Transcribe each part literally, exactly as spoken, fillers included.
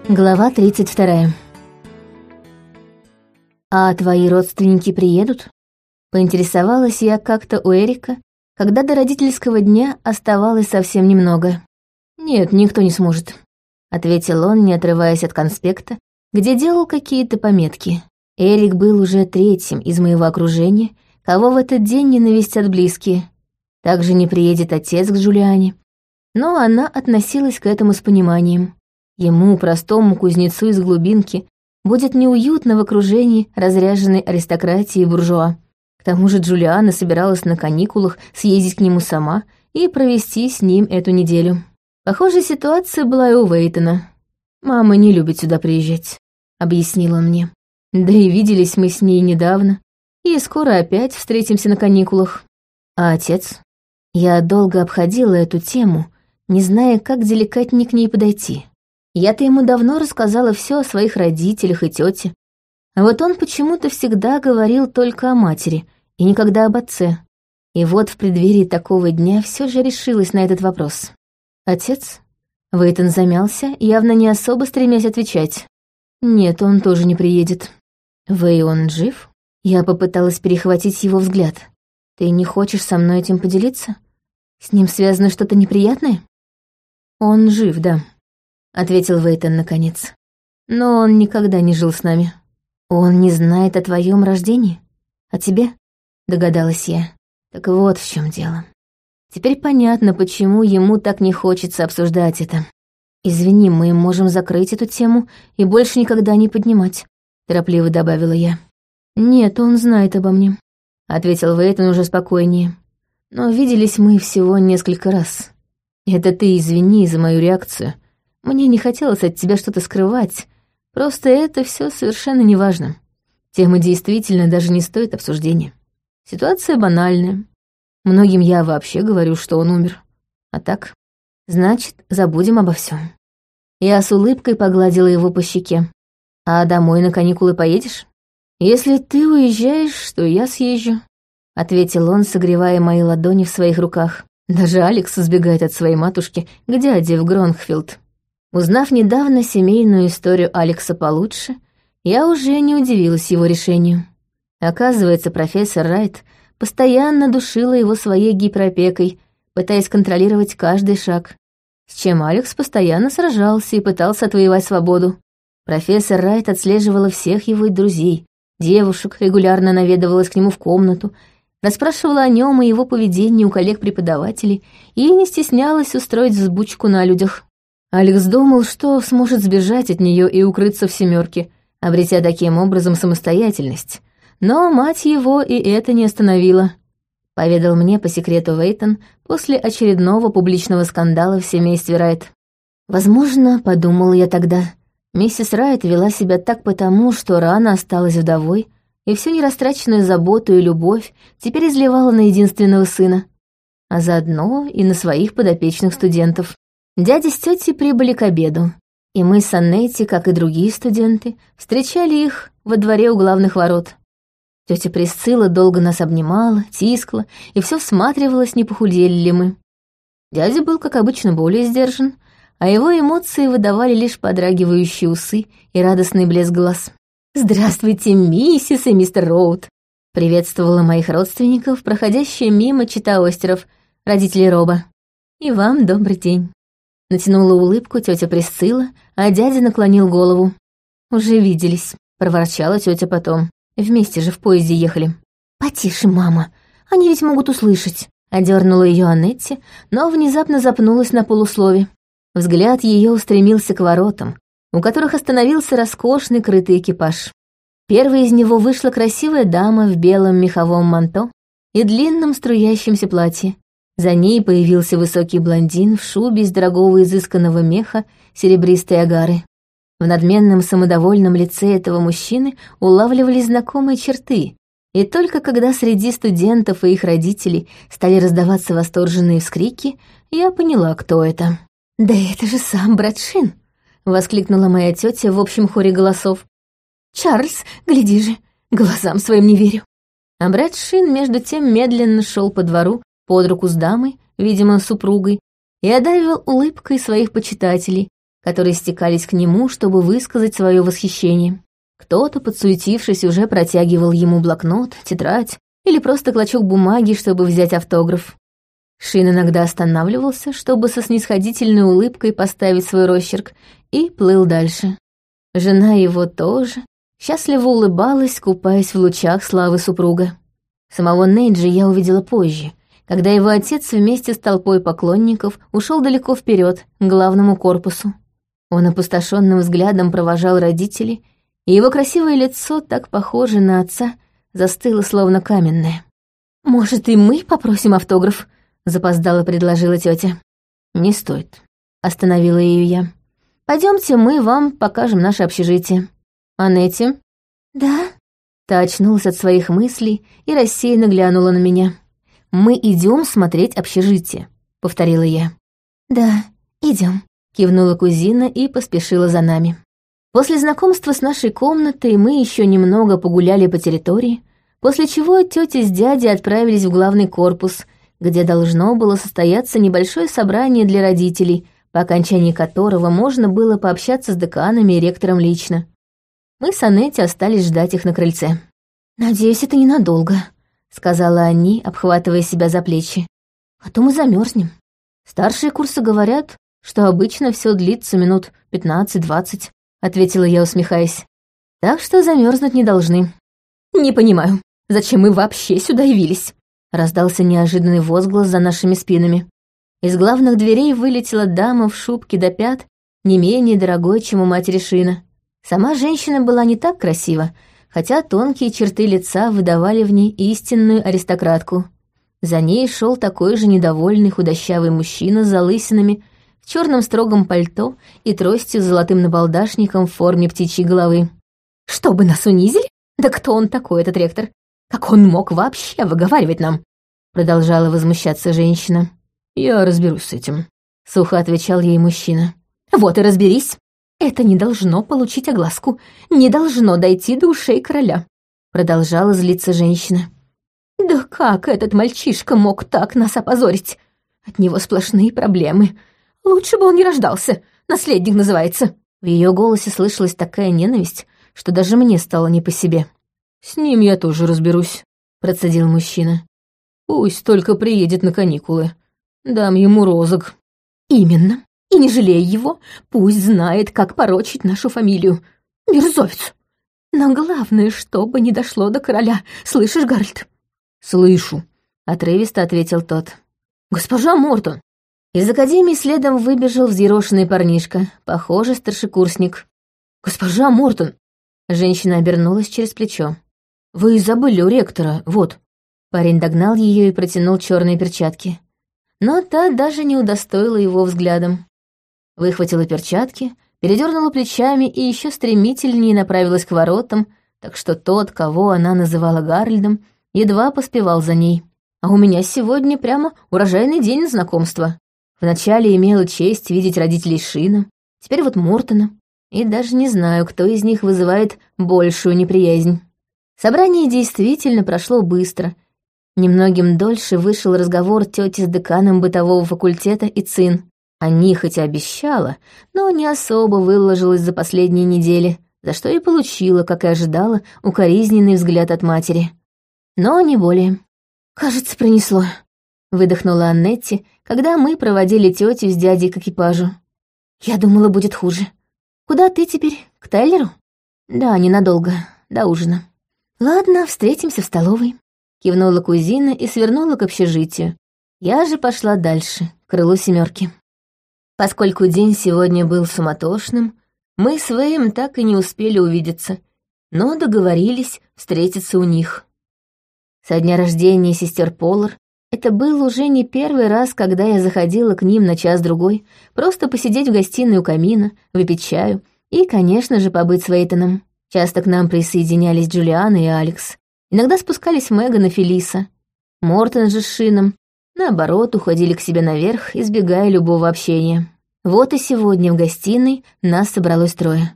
Глава тридцать вторая. «А твои родственники приедут?» Поинтересовалась я как-то у Эрика, когда до родительского дня оставалось совсем немного. «Нет, никто не сможет», — ответил он, не отрываясь от конспекта, где делал какие-то пометки. Эрик был уже третьим из моего окружения, кого в этот день не навестят близкие. Также не приедет отец к Джулиане. Но она относилась к этому с пониманием. Ему, простому кузнецу из глубинки, будет неуютно в окружении разряженной аристократии и буржуа. К тому же Джулиана собиралась на каникулах съездить к нему сама и провести с ним эту неделю. Похожая ситуация была и у Вейтона. «Мама не любит сюда приезжать», — объяснила мне. «Да и виделись мы с ней недавно, и скоро опять встретимся на каникулах. А отец?» Я долго обходила эту тему, не зная, как деликатнее к ней подойти. Я-то ему давно рассказала все о своих родителях и тете, а вот он почему-то всегда говорил только о матери и никогда об отце. И вот в преддверии такого дня все же решилась на этот вопрос. «Отец?» Вейтон замялся, явно не особо стремясь отвечать. «Нет, он тоже не приедет». «Вэй, он жив?» Я попыталась перехватить его взгляд. «Ты не хочешь со мной этим поделиться? С ним связано что-то неприятное?» «Он жив, да», — ответил Вейтон наконец. «Но он никогда не жил с нами». «Он не знает о твоем рождении? О тебе?» — догадалась я. Так вот в чем дело. Теперь понятно, почему ему так не хочется обсуждать это. «Извини, мы можем закрыть эту тему и больше никогда не поднимать», — торопливо добавила я. «Нет, он знает обо мне», — ответил Вейтон уже спокойнее. «Но виделись мы всего несколько раз. Это ты извини за мою реакцию. Мне не хотелось от тебя что-то скрывать, просто это все совершенно неважно. Тема действительно даже не стоит обсуждения. Ситуация банальная. Многим я вообще говорю, что он умер. А так, значит, забудем обо всем». Я с улыбкой погладила его по щеке. «А домой на каникулы поедешь?» «Если ты уезжаешь, то я съезжу», — ответил он, согревая мои ладони в своих руках. Даже Алекс сбегает от своей матушки к дяде в Гронхфилд. Узнав недавно семейную историю Алекса получше, я уже не удивилась его решению. Оказывается, профессор Райт постоянно душила его своей гиперопекой, пытаясь контролировать каждый шаг, с чем Алекс постоянно сражался и пытался отвоевать свободу. Профессор Райт отслеживала всех его друзей, девушек, регулярно наведывалась к нему в комнату, расспрашивала о нем и его поведении у коллег-преподавателей и не стеснялась устроить взбучку на людях. Алекс думал, что сможет сбежать от нее и укрыться в семерке, обретя таким образом самостоятельность. Но мать его и это не остановила, поведал мне по секрету Вейтон после очередного публичного скандала в семействе Райт. Возможно, подумал я тогда, миссис Райт вела себя так потому, что рано осталась вдовой, и всю нерастраченную заботу и любовь теперь изливала на единственного сына, а заодно и на своих подопечных студентов. Дядя с тетей прибыли к обеду, и мы с Аннетти, как и другие студенты, встречали их во дворе у главных ворот. Тетя Присцилла долго нас обнимала, тискала и все всматривалась, не похудели ли мы. Дядя был, как обычно, более сдержан, а его эмоции выдавали лишь подрагивающие усы и радостный блеск глаз. «Здравствуйте, миссис и мистер Роуд!» — приветствовала моих родственников, проходящая мимо чета Остеров, родителей Роба. «И вам добрый день!» Натянула улыбку тетя Присцилла, а дядя наклонил голову. «Уже виделись», — проворчала тетя потом. «Вместе же в поезде ехали». «Потише, мама, они ведь могут услышать», — одернула ее Аннетти, но внезапно запнулась на полуслове. Взгляд ее устремился к воротам, у которых остановился роскошный крытый экипаж. Первой из него вышла красивая дама в белом меховом манто и длинном струящемся платье. За ней появился высокий блондин в шубе из дорогого изысканного меха серебристой агары. В надменном самодовольном лице этого мужчины улавливались знакомые черты, и только когда среди студентов и их родителей стали раздаваться восторженные вскрики, я поняла, кто это. «Да это же сам Брэдшин!» — воскликнула моя тетя в общем хоре голосов. «Чарльз, гляди же, глазам своим не верю». А Брэдшин между тем медленно шел по двору под руку с дамой, видимо, супругой, и одаривал улыбкой своих почитателей, которые стекались к нему, чтобы высказать свое восхищение. Кто-то, подсуетившись, уже протягивал ему блокнот, тетрадь или просто клочок бумаги, чтобы взять автограф. Шин иногда останавливался, чтобы со снисходительной улыбкой поставить свой росчерк, и плыл дальше. Жена его тоже счастливо улыбалась, купаясь в лучах славы супруга. Самого Нейджи я увидела позже, когда его отец вместе с толпой поклонников ушел далеко вперед к главному корпусу. Он опустошенным взглядом провожал родителей, и его красивое лицо, так похоже на отца, застыло словно каменное. «Может, и мы попросим автограф?» — запоздало предложила тетя. «Не стоит», — остановила ее я. «Пойдемте, мы вам покажем наше общежитие. Анетти?» «Да?» Та очнулась от своих мыслей и рассеянно глянула на меня. «Мы идем смотреть общежитие», — повторила я. «Да, идем», — кивнула кузина и поспешила за нами. После знакомства с нашей комнатой мы еще немного погуляли по территории, после чего тетя с дядей отправились в главный корпус, где должно было состояться небольшое собрание для родителей, по окончании которого можно было пообщаться с деканами и ректором лично. Мы с Анетти остались ждать их на крыльце. «Надеюсь, это ненадолго», — сказала они, обхватывая себя за плечи. «А то мы замерзнем. Старшие курсы говорят, что обычно все длится минут пятнадцать-двадцать», — ответила я, усмехаясь. «Так что замерзнуть не должны». «Не понимаю, зачем мы вообще сюда явились?» — раздался неожиданный возглас за нашими спинами. Из главных дверей вылетела дама в шубке до пят, не менее дорогой, чем у матери Шина. Сама женщина была не так красива, хотя тонкие черты лица выдавали в ней истинную аристократку. За ней шел такой же недовольный худощавый мужчина с залысинами, в черном строгом пальто и тростью с золотым набалдашником в форме птичьей головы. «Чтобы нас унизили? Да кто он такой, этот ректор? Как он мог вообще выговаривать нам?» Продолжала возмущаться женщина. «Я разберусь с этим», — сухо отвечал ей мужчина. «Вот и разберись. Это не должно получить огласку, не должно дойти до ушей короля», — продолжала злиться женщина. «Да как этот мальчишка мог так нас опозорить? От него сплошные проблемы. Лучше бы он не рождался, наследник называется». В ее голосе слышалась такая ненависть, что даже мне стало не по себе. «С ним я тоже разберусь», — процедил мужчина. «Пусть только приедет на каникулы. Дам ему розыск». «Именно. И не жалей его, пусть знает, как порочить нашу фамилию. Мерзавец. Но главное, чтобы не дошло до короля. Слышишь, Гарольд?» «Слышу», — отрывисто ответил тот. «Госпожа Мортон». Из академии следом выбежал взъерошенный парнишка, похоже, старшекурсник. «Госпожа Мортон!» Женщина обернулась через плечо. «Вы забыли у ректора, вот». Парень догнал ее и протянул черные перчатки. Но та даже не удостоила его взглядом. Выхватила перчатки, передернула плечами и еще стремительнее направилась к воротам, так что тот, кого она называла Гарольдом, едва поспевал за ней. А у меня сегодня прямо урожайный день знакомства. Вначале имела честь видеть родителей Шина, теперь вот Мортона, и даже не знаю, кто из них вызывает большую неприязнь. Собрание действительно прошло быстро. Немногим дольше вышел разговор тети с деканом бытового факультета и Цин. Они хоть и обещала, но не особо выложилась за последние недели, за что и получила, как и ожидала, укоризненный взгляд от матери. Но не более. «Кажется, принесло», — выдохнула Аннетти, когда мы проводили тетю с дядей к экипажу. «Я думала, будет хуже. Куда ты теперь? К Тайлеру?» «Да, ненадолго, до ужина». «Ладно, встретимся в столовой», — кивнула кузина и свернула к общежитию. Я же пошла дальше, к крылу семерки. Поскольку день сегодня был суматошным, мы с Вэем так и не успели увидеться, но договорились встретиться у них. Со дня рождения сестер Полар это был уже не первый раз, когда я заходила к ним на час-другой, просто посидеть в гостиной у камина, выпить чаю и, конечно же, побыть с Вейтоном. Часто к нам присоединялись Джулиана и Алекс. Иногда спускались Меган и Фелиса. Мортон же с Шином, наоборот, уходили к себе наверх, избегая любого общения. Вот и сегодня в гостиной нас собралось трое.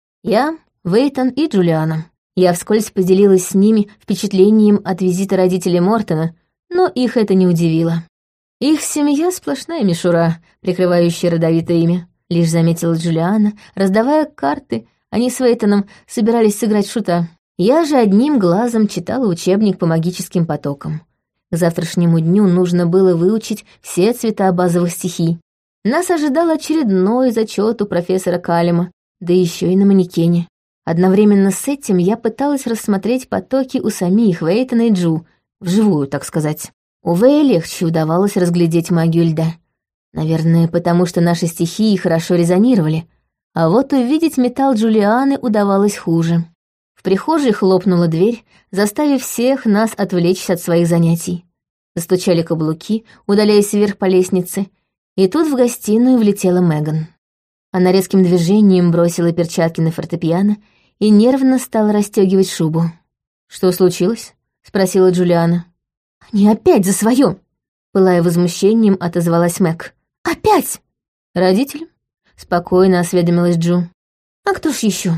Я, Вейтон и Джулиана. Я вскользь поделилась с ними впечатлением от визита родителей Мортона, но их это не удивило. Их семья — сплошная мишура, прикрывающая родовитое имя. — лишь заметила Джулиана, раздавая карты. Они с Вейтоном собирались сыграть в шута. Я же одним глазом читала учебник по магическим потокам. К завтрашнему дню нужно было выучить все цвета базовых стихий. Нас ожидал очередной зачет у профессора Калема, да еще и на манекене. Одновременно с этим я пыталась рассмотреть потоки у самих Вейтона и Джу, вживую, так сказать. У Вэя легче удавалось разглядеть магию льда. Наверное, потому что наши стихии хорошо резонировали, а вот увидеть металл Джулианы удавалось хуже. В прихожей хлопнула дверь, заставив всех нас отвлечься от своих занятий. Застучали каблуки, удаляясь вверх по лестнице, и тут в гостиную влетела Меган. Она резким движением бросила перчатки на фортепиано и нервно стала расстегивать шубу. «Что случилось?» — спросила Джулиана. «Они опять за свое!» — пылая возмущением, отозвалась Мэг. «Опять!» «Родители?» — спокойно осведомилась Джу. «А кто ж еще?»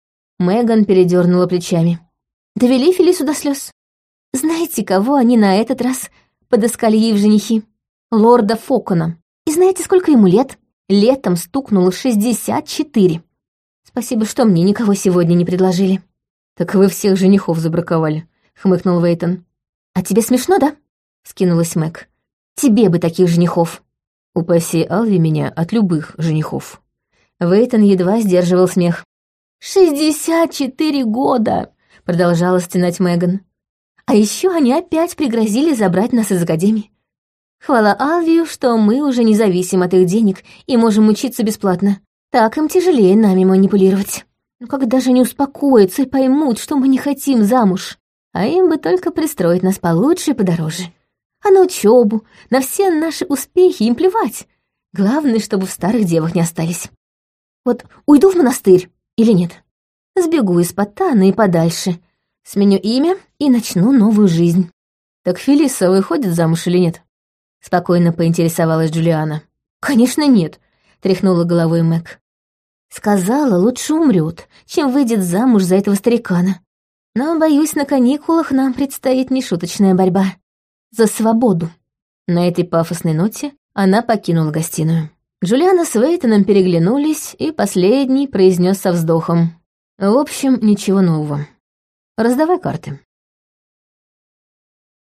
Меган передернула плечами. «Довели Фелису до слез. Знаете, кого они на этот раз подыскали ей в женихи? Лорда Фокона. И знаете, сколько ему лет? Летом стукнуло шестьдесят четыре. Спасибо, что мне никого сегодня не предложили». «Так вы всех женихов забраковали», — хмыкнул Вейтон. «А тебе смешно, да?» — скинулась Мэг. «Тебе бы таких женихов». «Упаси Алви меня от любых женихов». Вейтон едва сдерживал смех. «Шестьдесят четыре года!» — продолжала стенать Меган. «А еще они опять пригрозили забрать нас из академии. Хвала Алвию, что мы уже не зависим от их денег и можем учиться бесплатно. Так им тяжелее нами манипулировать. Но когда же они успокоятся и поймут, что мы не хотим замуж? А им бы только пристроить нас получше и подороже. А на учебу, на все наши успехи им плевать. Главное, чтобы в старых девах не остались. Вот уйду в монастырь или нет? Сбегу из Потана и подальше. Сменю имя и начну новую жизнь». «Так Фелиса выходит замуж или нет?» — спокойно поинтересовалась Джулиана. «Конечно нет», — тряхнула головой Мэг. «Сказала, лучше умрет, чем выйдет замуж за этого старикана. Но, боюсь, на каникулах нам предстоит нешуточная борьба. За свободу». На этой пафосной ноте она покинула гостиную. Джулиана с Вейтоном переглянулись, и последний произнес со вздохом. «В общем, ничего нового. Раздавай карты».